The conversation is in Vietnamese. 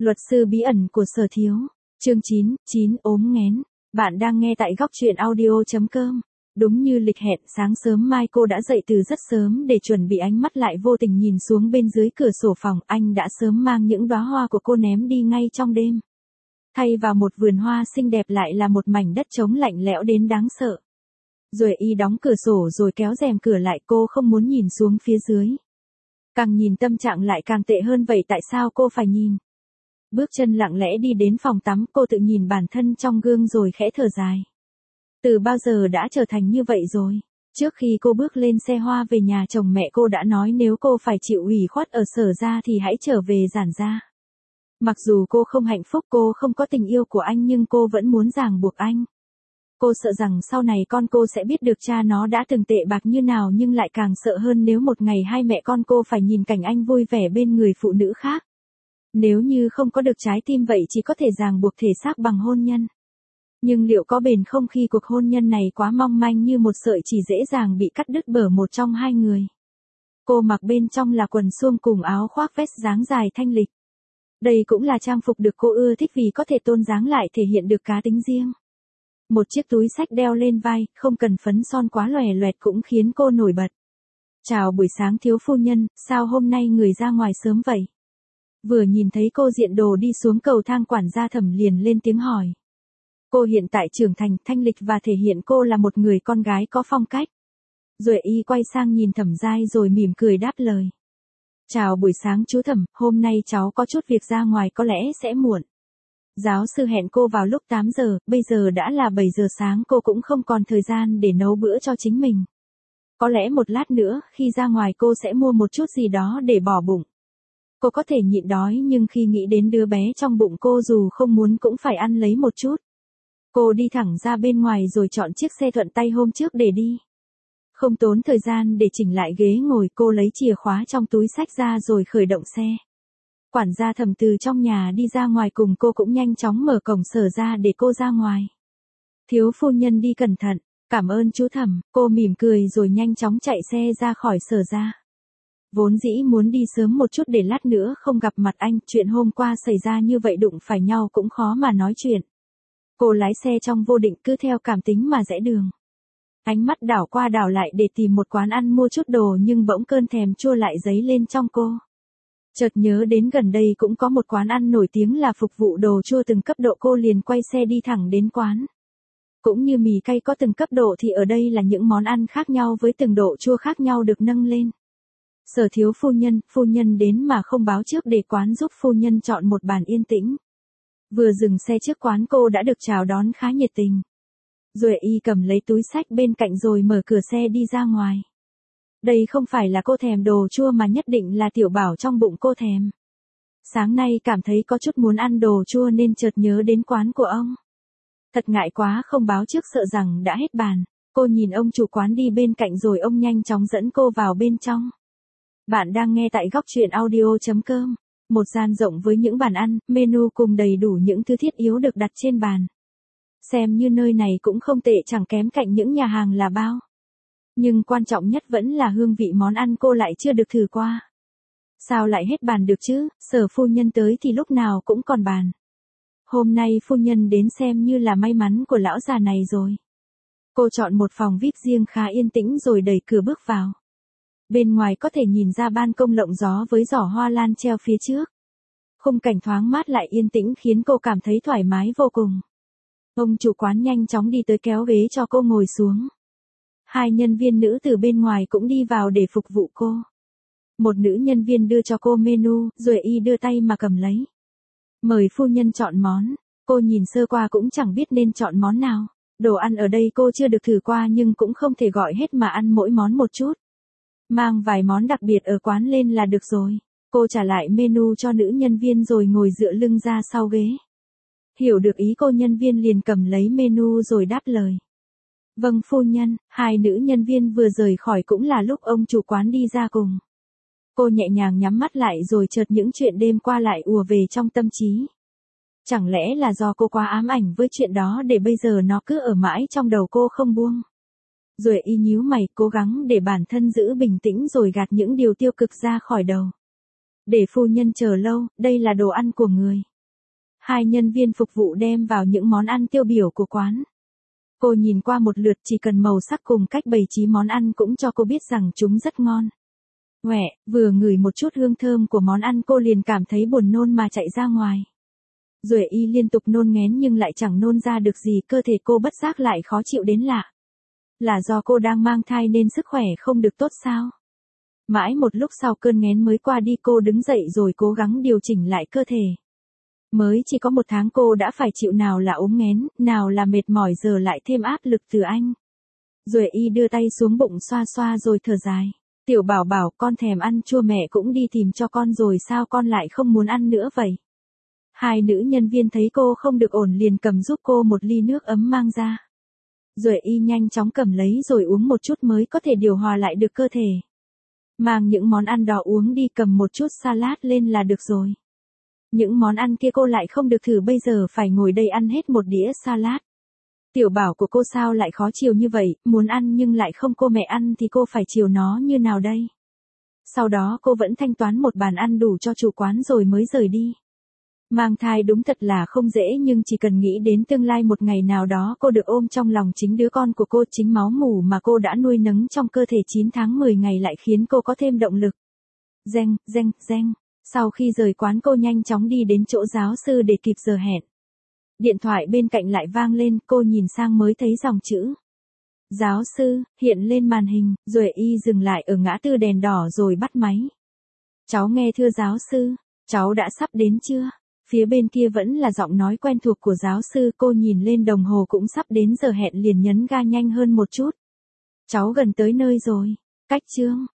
Luật sư bí ẩn của Sở Thiếu. Chương 9 ốm nghén. Bạn đang nghe tại góc truyện audio.com. Đúng như lịch hẹn, sáng sớm mai cô đã dậy từ rất sớm để chuẩn bị, ánh mắt lại vô tình nhìn xuống bên dưới cửa sổ phòng, anh đã sớm mang những đóa hoa của cô ném đi ngay trong đêm. Thay vào một vườn hoa xinh đẹp lại là một mảnh đất trống lạnh lẽo đến đáng sợ. Rồi y đóng cửa sổ rồi kéo rèm cửa lại, cô không muốn nhìn xuống phía dưới. Càng nhìn tâm trạng lại càng tệ hơn, vậy tại sao cô phải nhìn? Bước chân lặng lẽ đi đến phòng tắm, cô tự nhìn bản thân trong gương rồi khẽ thở dài. Từ bao giờ đã trở thành như vậy rồi? Trước khi cô bước lên xe hoa về nhà chồng, mẹ cô đã nói nếu cô phải chịu ủy khuất ở Sở gia thì hãy trở về Giản gia. Mặc dù cô không hạnh phúc, cô không có tình yêu của anh, nhưng cô vẫn muốn ràng buộc anh. Cô sợ rằng sau này con cô sẽ biết được cha nó đã từng tệ bạc như nào, nhưng lại càng sợ hơn nếu một ngày hai mẹ con cô phải nhìn cảnh anh vui vẻ bên người phụ nữ khác. Nếu như không có được trái tim vậy chỉ có thể ràng buộc thể xác bằng hôn nhân. Nhưng liệu có bền không khi cuộc hôn nhân này quá mong manh như một sợi chỉ dễ dàng bị cắt đứt bởi một trong hai người? Cô mặc bên trong là quần suông cùng áo khoác vest dáng dài thanh lịch. Đây cũng là trang phục được cô ưa thích vì có thể tôn dáng lại thể hiện được cá tính riêng. Một chiếc túi xách đeo lên vai, không cần phấn son quá lòe loẹt cũng khiến cô nổi bật. Chào buổi sáng thiếu phu nhân, sao hôm nay người ra ngoài sớm vậy? Vừa nhìn thấy cô diện đồ đi xuống cầu thang, quản gia Thẩm liền lên tiếng hỏi. Cô hiện tại trưởng thành, thanh lịch và thể hiện cô là một người con gái có phong cách. Rồi y quay sang nhìn Thẩm Giai rồi mỉm cười đáp lời. Chào buổi sáng chú Thẩm, hôm nay cháu có chút việc ra ngoài, có lẽ sẽ muộn. Giáo sư hẹn cô vào lúc 8 giờ, bây giờ đã là 7 giờ sáng, cô cũng không còn thời gian để nấu bữa cho chính mình. Có lẽ một lát nữa, khi ra ngoài cô sẽ mua một chút gì đó để bỏ bụng. Cô có thể nhịn đói, nhưng khi nghĩ đến đứa bé trong bụng cô dù không muốn cũng phải ăn lấy một chút. Cô đi thẳng ra bên ngoài rồi chọn chiếc xe thuận tay hôm trước để đi. Không tốn thời gian để chỉnh lại ghế ngồi, cô lấy chìa khóa trong túi xách ra rồi khởi động xe. Quản gia Thẩm từ trong nhà đi ra ngoài cùng cô cũng nhanh chóng mở cổng Sở ra để cô ra ngoài. Thiếu phu nhân đi cẩn thận, cảm ơn chú Thẩm, cô mỉm cười rồi nhanh chóng chạy xe ra khỏi Sở ra. Vốn dĩ muốn đi sớm một chút để lát nữa không gặp mặt anh, chuyện hôm qua xảy ra như vậy đụng phải nhau cũng khó mà nói chuyện. Cô lái xe trong vô định, cứ theo cảm tính mà rẽ đường. Ánh mắt đảo qua đảo lại để tìm một quán ăn mua chút đồ, nhưng bỗng cơn thèm chua lại dấy lên trong cô. Chợt nhớ đến gần đây cũng có một quán ăn nổi tiếng là phục vụ đồ chua từng cấp độ, cô liền quay xe đi thẳng đến quán. Cũng như mì cay có từng cấp độ thì ở đây là những món ăn khác nhau với từng độ chua khác nhau được nâng lên. Sở thiếu phu nhân đến mà không báo trước để quán giúp phu nhân chọn một bàn yên tĩnh. Vừa dừng xe trước quán cô đã được chào đón khá nhiệt tình. Rồi y cầm lấy túi xách bên cạnh rồi mở cửa xe đi ra ngoài. Đây không phải là cô thèm đồ chua mà nhất định là Tiểu Bảo trong bụng cô thèm. Sáng nay cảm thấy có chút muốn ăn đồ chua nên chợt nhớ đến quán của ông. Thật ngại quá không báo trước, sợ rằng đã hết bàn. Cô nhìn ông chủ quán đi bên cạnh rồi ông nhanh chóng dẫn cô vào bên trong. Bạn đang nghe tại góc truyện audio.com. Một gian rộng với những bàn ăn, menu cùng đầy đủ những thứ thiết yếu được đặt trên bàn. Xem như nơi này cũng không tệ, chẳng kém cạnh những nhà hàng là bao. Nhưng quan trọng nhất vẫn là hương vị món ăn, cô lại chưa được thử qua. Sao lại hết bàn được chứ, Sở phu nhân tới thì lúc nào cũng còn bàn. Hôm nay phu nhân đến xem như là may mắn của lão già này rồi. Cô chọn một phòng VIP riêng khá yên tĩnh rồi đẩy cửa bước vào. Bên ngoài có thể nhìn ra ban công lộng gió với giỏ hoa lan treo phía trước. Khung cảnh thoáng mát lại yên tĩnh khiến cô cảm thấy thoải mái vô cùng. Ông chủ quán nhanh chóng đi tới kéo ghế cho cô ngồi xuống. Hai nhân viên nữ từ bên ngoài cũng đi vào để phục vụ cô. Một nữ nhân viên đưa cho cô menu, rồi y đưa tay mà cầm lấy. Mời phu nhân chọn món. Cô nhìn sơ qua cũng chẳng biết nên chọn món nào. Đồ ăn ở đây cô chưa được thử qua nhưng cũng không thể gọi hết mà ăn mỗi món một chút. Mang vài món đặc biệt ở quán lên là được rồi. Cô trả lại menu cho nữ nhân viên rồi ngồi dựa lưng ra sau ghế. Hiểu được ý cô, nhân viên liền cầm lấy menu rồi đáp lời. Vâng phu nhân. Hai nữ nhân viên vừa rời khỏi cũng là lúc ông chủ quán đi ra cùng. Cô nhẹ nhàng nhắm mắt lại rồi chợt những chuyện đêm qua lại ùa về trong tâm trí. Chẳng lẽ là do cô quá ám ảnh với chuyện đó để bây giờ nó cứ ở mãi trong đầu cô không buông. Rồi y nhíu mày, cố gắng để bản thân giữ bình tĩnh rồi gạt những điều tiêu cực ra khỏi đầu. Để phu nhân chờ lâu, đây là đồ ăn của người. Hai nhân viên phục vụ đem vào những món ăn tiêu biểu của quán. Cô nhìn qua một lượt, chỉ cần màu sắc cùng cách bày trí món ăn cũng cho cô biết rằng chúng rất ngon. Ngoẹ, vừa ngửi một chút hương thơm của món ăn cô liền cảm thấy buồn nôn mà chạy ra ngoài. Duệ Y liên tục nôn nghén nhưng lại chẳng nôn ra được gì, cơ thể cô bất giác lại khó chịu đến lạ. Là do cô đang mang thai nên sức khỏe không được tốt sao? Mãi một lúc sau cơn nghén mới qua đi, cô đứng dậy rồi cố gắng điều chỉnh lại cơ thể. Mới chỉ có 1 tháng cô đã phải chịu nào là ốm nghén, nào là mệt mỏi, giờ lại thêm áp lực từ anh. Duệ Y đưa tay xuống bụng xoa xoa rồi thở dài. Tiểu Bảo Bảo, con thèm ăn chua, mẹ cũng đi tìm cho con rồi, sao con lại không muốn ăn nữa vậy? Hai nữ nhân viên thấy cô không được ổn liền cầm giúp cô một ly nước ấm mang ra. Duệ Y nhanh chóng cầm lấy rồi uống một chút mới có thể điều hòa lại được cơ thể. Mang những món ăn đó uống đi, cầm một chút salad lên là được rồi. Những món ăn kia cô lại không được thử, bây giờ phải ngồi đây ăn hết một đĩa salad. Tiểu Bảo của cô sao lại khó chiều như vậy, muốn ăn nhưng lại không cô mẹ ăn thì cô phải chiều nó như nào đây? Sau đó cô vẫn thanh toán một bàn ăn đủ cho chủ quán rồi mới rời đi. Mang thai đúng thật là không dễ, nhưng chỉ cần nghĩ đến tương lai một ngày nào đó cô được ôm trong lòng chính đứa con của cô, chính máu mủ mà cô đã nuôi nấng trong cơ thể 9 tháng 10 ngày lại khiến cô có thêm động lực. Reng, reng, reng. Sau khi rời quán cô nhanh chóng đi đến chỗ giáo sư để kịp giờ hẹn. Điện thoại bên cạnh lại vang lên, cô nhìn sang mới thấy dòng chữ giáo sư hiện lên màn hình. Duệ Y dừng lại ở ngã tư đèn đỏ rồi bắt máy. Cháu nghe thưa giáo sư, cháu đã sắp đến chưa? Phía bên kia vẫn là giọng nói quen thuộc của giáo sư, cô nhìn lên đồng hồ cũng sắp đến giờ hẹn liền nhấn ga nhanh hơn một chút. Cháu gần tới nơi rồi. Cách chương